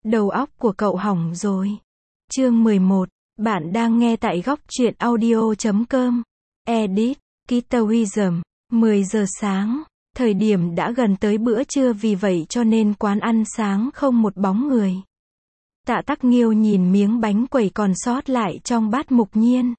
Đầu óc của cậu hỏng rồi. Chương 11. Bạn đang nghe tại góc truyện audio.com. Edit. Kitawism. 10 giờ sáng. Thời điểm đã gần tới bữa trưa, vì vậy cho nên quán ăn sáng không một bóng người. Tạ Tắc Nghiêu nhìn miếng bánh quẩy còn sót lại trong bát Mục Nhiên.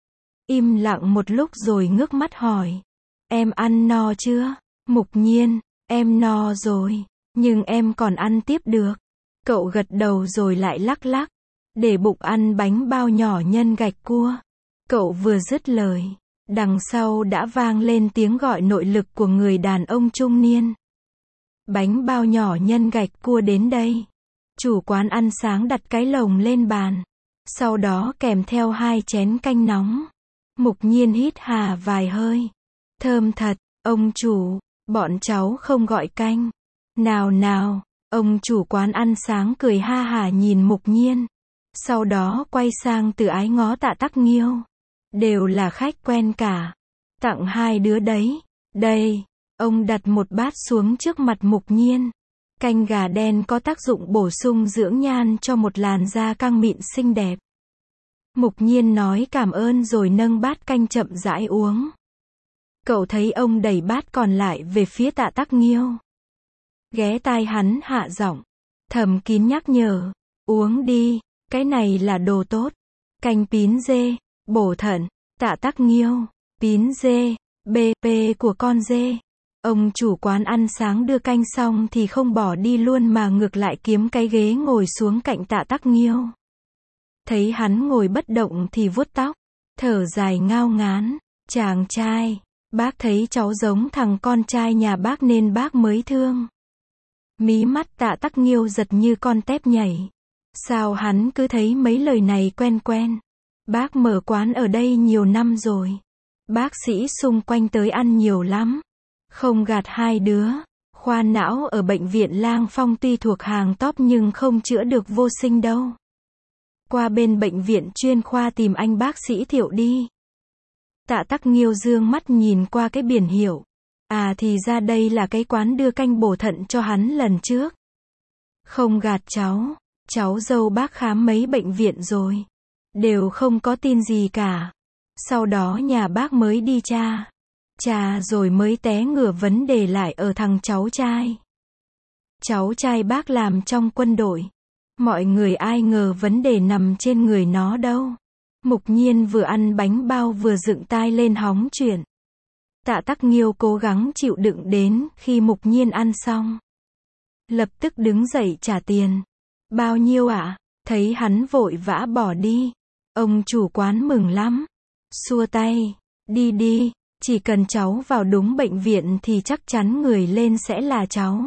Im lặng một lúc rồi ngước mắt hỏi. Em ăn no chưa? Mục Nhiên. Em no rồi. Nhưng em còn ăn tiếp được. Cậu gật đầu rồi lại lắc lắc. Để bụng ăn bánh bao nhỏ nhân gạch cua. Cậu vừa dứt lời. Đằng sau đã vang lên tiếng gọi nội lực của người đàn ông trung niên. Bánh bao nhỏ nhân gạch cua đến đây. Chủ quán ăn sáng đặt cái lồng lên bàn. Sau đó kèm theo 2 chén canh nóng. Mục Nhiên hít hà vài hơi. Thơm thật, ông chủ, bọn cháu không gọi canh. Nào nào, ông chủ quán ăn sáng cười ha hả nhìn Mục Nhiên. Sau đó quay sang từ ái ngó Tạ Tắc Nghiêu. Đều là khách quen cả. Tặng 2 đứa đấy. Đây, ông đặt một bát xuống trước mặt Mục Nhiên. Canh gà đen có tác dụng bổ sung dưỡng nhan cho một làn da căng mịn xinh đẹp. Mục Nhiên nói cảm ơn rồi nâng bát canh chậm rãi uống. Cậu thấy ông đẩy bát còn lại về phía Tạ Tắc Nghiêu. Ghé tai hắn hạ giọng, thầm kín nhắc nhở. Uống đi, cái này là đồ tốt. Canh pín dê, bổ thận. Tạ Tắc Nghiêu. Pín dê, BP của con dê. Ông chủ quán ăn sáng đưa canh xong thì không bỏ đi luôn mà ngược lại kiếm cái ghế ngồi xuống cạnh Tạ Tắc Nghiêu. Thấy hắn ngồi bất động thì vuốt tóc, thở dài ngao ngán. Chàng trai, bác thấy cháu giống thằng con trai nhà bác nên bác mới thương. Mí mắt Tạ Tắc Nghiêu giật như con tép nhảy. Sao hắn cứ thấy mấy lời này quen quen. Bác mở quán ở đây nhiều năm rồi. Bác sĩ xung quanh tới ăn nhiều lắm. Không gạt 2 đứa. Khoa não ở bệnh viện Lang Phong tuy thuộc hàng top nhưng không chữa được vô sinh đâu. Qua bên bệnh viện chuyên khoa tìm anh bác sĩ Thiệu đi. Tạ Tắc Nghiêu dương mắt nhìn qua cái biển hiệu. À thì ra đây là cái quán đưa canh bổ thận cho hắn lần trước. Không gạt cháu dâu bác khám mấy bệnh viện rồi. Đều không có tin gì cả. Sau đó nhà bác mới đi tra rồi mới té ngửa vấn đề lại ở thằng cháu trai. Cháu trai bác làm trong quân đội. Mọi người ai ngờ vấn đề nằm trên người nó đâu. Mục Nhiên vừa ăn bánh bao vừa dựng tai lên hóng chuyện. Tạ Tắc Nghiêu cố gắng chịu đựng đến khi Mục Nhiên ăn xong. Lập tức đứng dậy trả tiền. Bao nhiêu ạ? Thấy hắn vội vã bỏ đi. Ông chủ quán mừng lắm. Xua tay. Đi đi, chỉ cần cháu vào đúng bệnh viện thì chắc chắn người lên sẽ là cháu.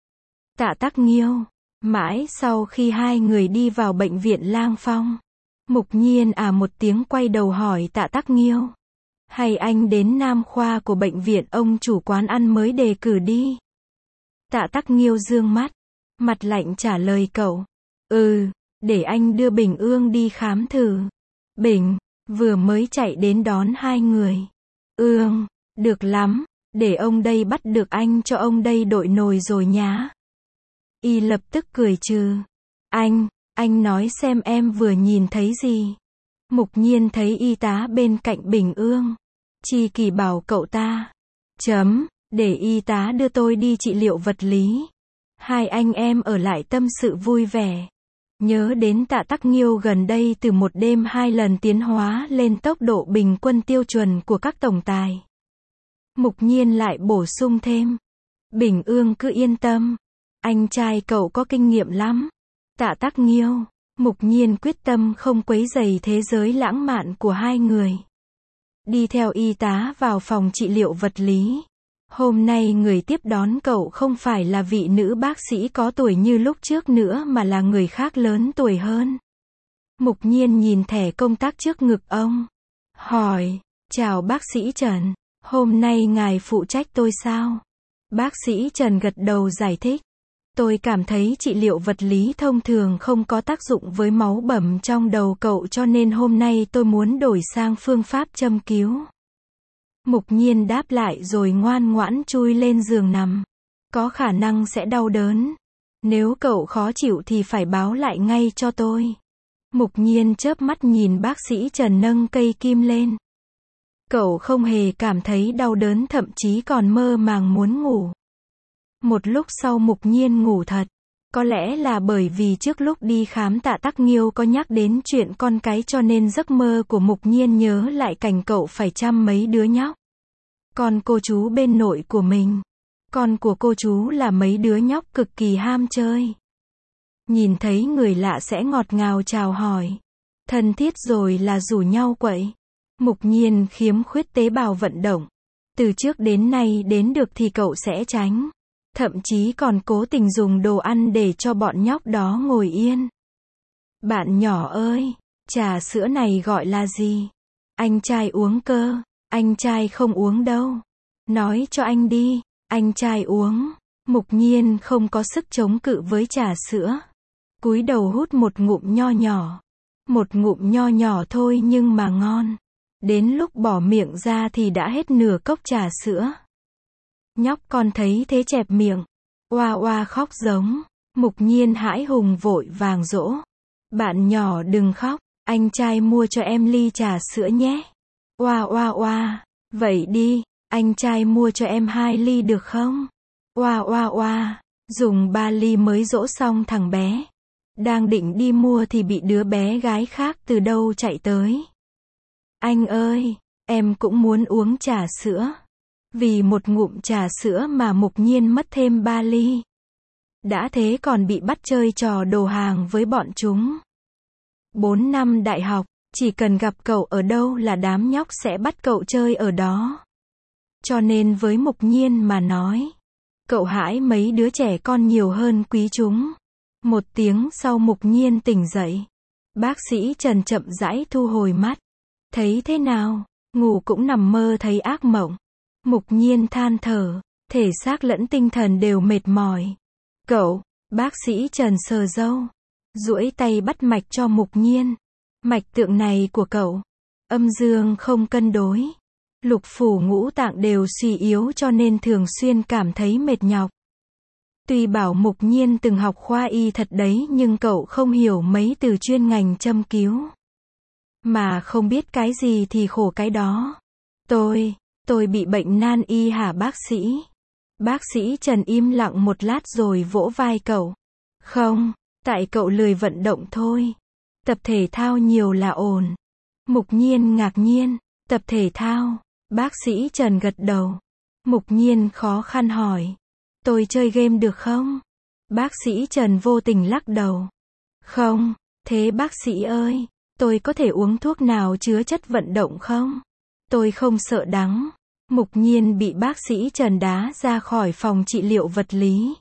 Tạ Tắc Nghiêu. Mãi sau khi 2 người đi vào bệnh viện Lang Phong. Mục Nhiên một tiếng quay đầu hỏi Tạ Tắc Nghiêu. Hay anh đến nam khoa của bệnh viện ông chủ quán ăn mới đề cử đi. Tạ Tắc Nghiêu dương mắt. Mặt lạnh trả lời cậu. Để anh đưa Bình Ương đi khám thử. Bình, vừa mới chạy đến đón 2 người. Ương, được lắm, để ông đây bắt được anh cho ông đây đội nồi rồi nhá. Y lập tức cười trừ. Anh nói xem em vừa nhìn thấy gì. Mục Nhiên thấy y tá bên cạnh Bình Ương. Chi Kỳ bảo cậu ta. Để y tá đưa tôi đi trị liệu vật lý. 2 anh em ở lại tâm sự vui vẻ. Nhớ đến Tạ Tắc Nghiêu gần đây từ một đêm 2 lần tiến hóa lên tốc độ bình quân tiêu chuẩn của các tổng tài. Mục Nhiên lại bổ sung thêm. Bình Ương cứ yên tâm. Anh trai cậu có kinh nghiệm lắm. Tạ Tắc Nghiêu. Mục Nhiên quyết tâm không quấy rầy thế giới lãng mạn của 2 người. Đi theo y tá vào phòng trị liệu vật lý. Hôm nay người tiếp đón cậu không phải là vị nữ bác sĩ có tuổi như lúc trước nữa mà là người khác lớn tuổi hơn. Mục Nhiên nhìn thẻ công tác trước ngực ông. Hỏi, chào bác sĩ Trần, hôm nay ngài phụ trách tôi sao? Bác sĩ Trần gật đầu giải thích. Tôi cảm thấy trị liệu vật lý thông thường không có tác dụng với máu bầm trong đầu cậu cho nên hôm nay tôi muốn đổi sang phương pháp châm cứu. Mục Nhiên đáp lại rồi ngoan ngoãn chui lên giường nằm. Có khả năng sẽ đau đớn. Nếu cậu khó chịu thì phải báo lại ngay cho tôi. Mục Nhiên chớp mắt nhìn bác sĩ Trần nâng cây kim lên. Cậu không hề cảm thấy đau đớn, thậm chí còn mơ màng muốn ngủ. Một lúc sau Mục Nhiên ngủ thật. Có lẽ là bởi vì trước lúc đi khám Tạ Tắc Nghiêu có nhắc đến chuyện con cái cho nên giấc mơ của Mục Nhiên nhớ lại cảnh cậu phải chăm mấy đứa nhóc. Con cô chú bên nội của mình. Con của cô chú là mấy đứa nhóc cực kỳ ham chơi. Nhìn thấy người lạ sẽ ngọt ngào chào hỏi. Thân thiết rồi là rủ nhau quậy. Mục Nhiên khiếm khuyết tế bào vận động. Từ trước đến nay đến được thì cậu sẽ tránh. Thậm chí còn cố tình dùng đồ ăn để cho bọn nhóc đó ngồi yên. Bạn nhỏ ơi, trà sữa này gọi là gì? Anh trai uống cơ. Anh trai không uống đâu. Nói cho anh đi, anh trai uống. Mục Nhiên không có sức chống cự với trà sữa. Cúi đầu hút một ngụm nho nhỏ. Một ngụm nho nhỏ thôi nhưng mà ngon. Đến lúc bỏ miệng ra thì đã hết nửa cốc trà sữa. Nhóc con thấy thế chẹp miệng. Oa oa khóc giống. Mục Nhiên hãi hùng vội vàng dỗ. Bạn nhỏ đừng khóc, anh trai mua cho em ly trà sữa nhé. Oa oa oa, vậy đi, anh trai mua cho em 2 ly được không? Oa oa oa, dùng 3 ly mới dỗ xong thằng bé. Đang định đi mua thì bị đứa bé gái khác từ đâu chạy tới. Anh ơi, em cũng muốn uống trà sữa. Vì một ngụm trà sữa mà Mục Nhiên mất thêm 3 ly. Đã thế còn bị bắt chơi trò đồ hàng với bọn chúng. 4 năm đại học, chỉ cần gặp cậu ở đâu là đám nhóc sẽ bắt cậu chơi ở đó. Cho nên với Mục Nhiên mà nói, cậu hãi mấy đứa trẻ con nhiều hơn quý chúng. 1 tiếng sau Mục Nhiên tỉnh dậy. Bác sĩ Trần chậm rãi thu hồi mắt. Thấy thế nào? Ngủ cũng nằm mơ thấy ác mộng. Mục Nhiên than thở, thể xác lẫn tinh thần đều mệt mỏi. Cậu, bác sĩ Trần sờ râu, duỗi tay bắt mạch cho Mục Nhiên. Mạch tượng này của cậu, âm dương không cân đối. Lục phủ ngũ tạng đều suy yếu cho nên thường xuyên cảm thấy mệt nhọc. Tuy bảo Mục Nhiên từng học khoa y thật đấy nhưng cậu không hiểu mấy từ chuyên ngành châm cứu. Mà không biết cái gì thì khổ cái đó. Tôi bị bệnh nan y hả bác sĩ? Bác sĩ Trần im lặng một lát rồi vỗ vai cậu. Không, tại cậu lười vận động thôi. Tập thể thao nhiều là ổn. Mục Nhiên ngạc nhiên, tập thể thao, bác sĩ Trần gật đầu. Mục Nhiên khó khăn hỏi. Tôi chơi game được không? Bác sĩ Trần vô tình lắc đầu. Không, thế bác sĩ ơi, tôi có thể uống thuốc nào chứa chất vận động không? Tôi không sợ đắng. Mục Nhiên bị bác sĩ Trần đá ra khỏi phòng trị liệu vật lý.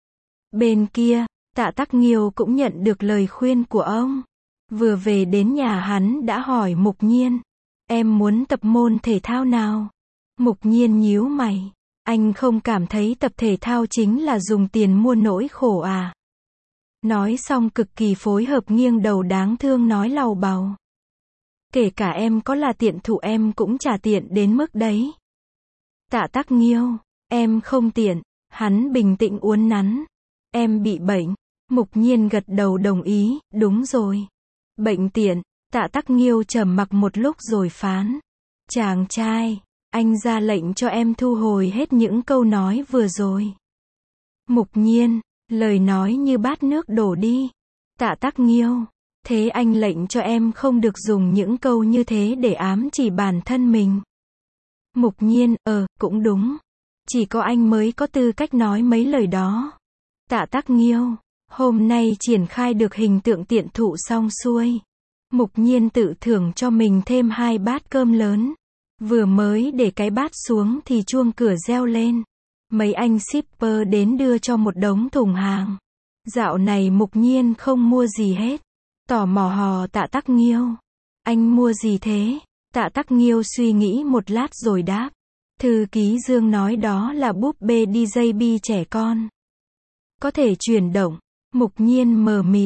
Bên kia, Tạ Tắc Nghiêu cũng nhận được lời khuyên của ông. Vừa về đến nhà hắn đã hỏi Mục Nhiên. Em muốn tập môn thể thao nào? Mục Nhiên nhíu mày. Anh không cảm thấy tập thể thao chính là dùng tiền mua nỗi khổ à? Nói xong cực kỳ phối hợp nghiêng đầu đáng thương nói làu bàu. Kể cả em có là tiện thụ em cũng chả tiện đến mức đấy. Tạ Tắc Nghiêu, em không tiện. Hắn bình tĩnh uốn nắn. Em bị bệnh. Mục Nhiên gật đầu đồng ý, đúng rồi. Bệnh tiện. Tạ Tắc Nghiêu trầm mặc một lúc rồi phán. Chàng trai, anh ra lệnh cho em thu hồi hết những câu nói vừa rồi. Mục Nhiên, lời nói như bát nước đổ đi. Tạ Tắc Nghiêu, thế anh lệnh cho em không được dùng những câu như thế để ám chỉ bản thân mình. Mục Nhiên, cũng đúng. Chỉ có anh mới có tư cách nói mấy lời đó. Tạ Tắc Nghiêu, hôm nay triển khai được hình tượng tiện thụ xong xuôi. Mục Nhiên tự thưởng cho mình thêm 2 bát cơm lớn. Vừa mới để cái bát xuống thì chuông cửa reo lên. Mấy anh shipper đến đưa cho một đống thùng hàng. Dạo này Mục Nhiên không mua gì hết. Tò mò hò Tạ Tắc Nghiêu. Anh mua gì thế? Tạ Tắc Nghiêu suy nghĩ một lát rồi đáp. Thư ký Dương nói đó là búp bê DJB trẻ con. Có thể chuyển động. Mục Nhiên mờ mịt.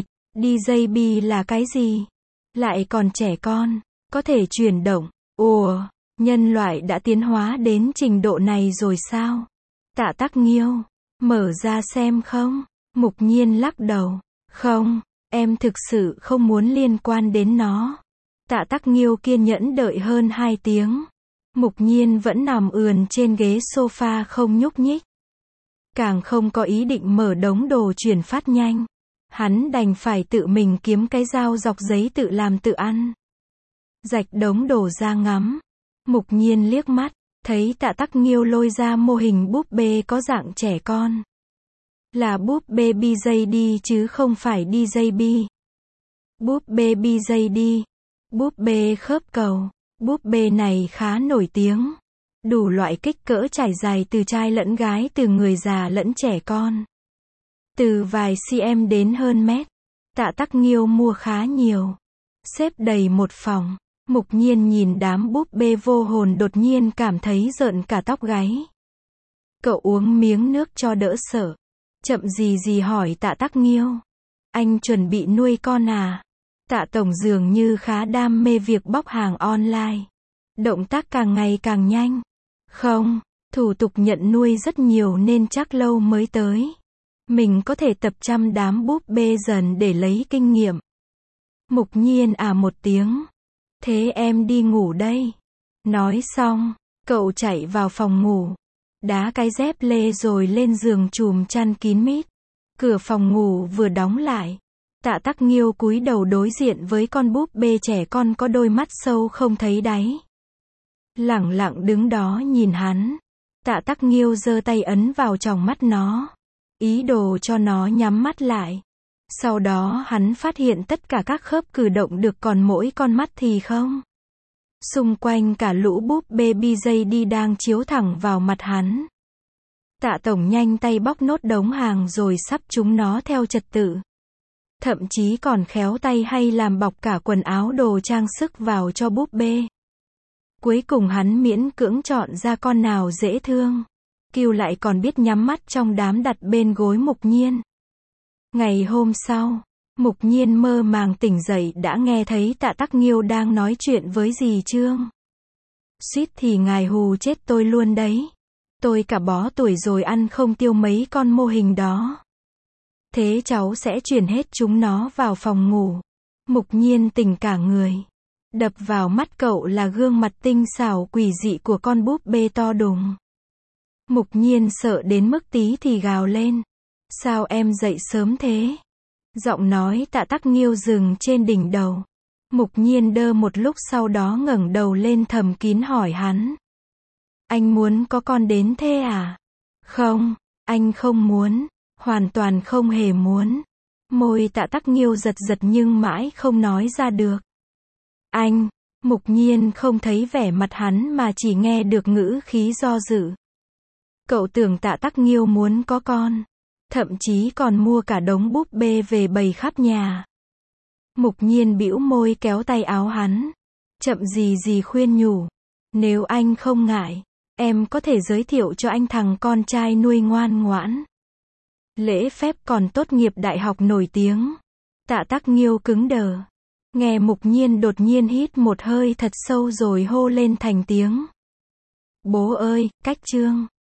DJB là cái gì? Lại còn trẻ con. Có thể chuyển động. Ủa, nhân loại đã tiến hóa đến trình độ này rồi sao? Tạ Tắc Nghiêu. Mở ra xem không? Mục Nhiên lắc đầu. Không, em thực sự không muốn liên quan đến nó. Tạ Tắc Nghiêu kiên nhẫn đợi hơn 2 tiếng. Mục Nhiên vẫn nằm ườn trên ghế sofa không nhúc nhích. Càng không có ý định mở đống đồ chuyển phát nhanh. Hắn đành phải tự mình kiếm cái dao dọc giấy tự làm tự ăn. Rạch đống đồ ra ngắm. Mục Nhiên liếc mắt, thấy Tạ Tắc Nghiêu lôi ra mô hình búp bê có dạng trẻ con. Là búp bê BJD chứ không phải DJB. Búp bê BJD. Búp bê khớp cầu. Búp bê này khá nổi tiếng. Đủ loại kích cỡ trải dài từ trai lẫn gái, từ người già lẫn trẻ con. Từ vài cm đến hơn mét. Tạ Tắc Nghiêu mua khá nhiều. Xếp đầy một phòng. Mục Nhiên nhìn đám búp bê vô hồn đột nhiên cảm thấy rợn cả tóc gáy. Cậu uống miếng nước cho đỡ sợ. Chậm gì gì hỏi Tạ Tắc Nghiêu. Anh chuẩn bị nuôi con à? Tạ Tổng dường như khá đam mê việc bóc hàng online. Động tác càng ngày càng nhanh. Không, thủ tục nhận nuôi rất nhiều nên chắc lâu mới tới. Mình có thể tập chăm đám búp bê dần để lấy kinh nghiệm. Mục Nhiên một tiếng. Thế em đi ngủ đây. Nói xong, cậu chạy vào phòng ngủ. Đá cái dép lê rồi lên giường chùm chăn kín mít. Cửa phòng ngủ vừa đóng lại. Tạ Tắc Nghiêu cúi đầu đối diện với con búp bê trẻ con có đôi mắt sâu không thấy đáy. Lẳng lặng đứng đó nhìn hắn. Tạ Tắc Nghiêu giơ tay ấn vào tròng mắt nó. Ý đồ cho nó nhắm mắt lại. Sau đó hắn phát hiện tất cả các khớp cử động được, còn mỗi con mắt thì không. Xung quanh cả lũ búp bê BJD đang chiếu thẳng vào mặt hắn. Tạ Tổng nhanh tay bóc nốt đống hàng rồi sắp chúng nó theo trật tự. Thậm chí còn khéo tay hay làm bọc cả quần áo đồ trang sức vào cho búp bê. Cuối cùng hắn miễn cưỡng chọn ra con nào dễ thương. Kiều lại còn biết nhắm mắt trong đám đặt bên gối Mục Nhiên. Ngày hôm sau, Mục Nhiên mơ màng tỉnh dậy đã nghe thấy Tạ Tắc Nghiêu đang nói chuyện với dì Trương. Suýt thì ngài hù chết tôi luôn đấy. Tôi cả bó tuổi rồi ăn không tiêu mấy con mô hình đó. Thế cháu sẽ chuyển hết chúng nó vào phòng ngủ. Mục Nhiên tỉnh cả người. Đập vào mắt cậu là gương mặt tinh xảo quỷ dị của con búp bê to đùng. Mục Nhiên sợ đến mức tí thì gào lên. Sao em dậy sớm thế? Giọng nói Tạ Tắc Nghiêu dừng trên đỉnh đầu. Mục Nhiên đơ một lúc sau đó ngẩng đầu lên thầm kín hỏi hắn. Anh muốn có con đến thế à? Không, anh không muốn. Hoàn toàn không hề muốn. Môi Tạ Tắc Nghiêu giật giật nhưng mãi không nói ra được. Anh, Mục Nhiên không thấy vẻ mặt hắn mà chỉ nghe được ngữ khí do dự. Cậu tưởng Tạ Tắc Nghiêu muốn có con. Thậm chí còn mua cả đống búp bê về bày khắp nhà. Mục Nhiên bĩu môi kéo tay áo hắn. Chậm gì gì khuyên nhủ. Nếu anh không ngại, em có thể giới thiệu cho anh thằng con trai nuôi ngoan ngoãn. Lễ phép còn tốt nghiệp đại học nổi tiếng. Tạ Tắc Nghiêu cứng đờ. Nghe Mục Nhiên đột nhiên hít một hơi thật sâu rồi hô lên thành tiếng. Bố ơi, cách Trương.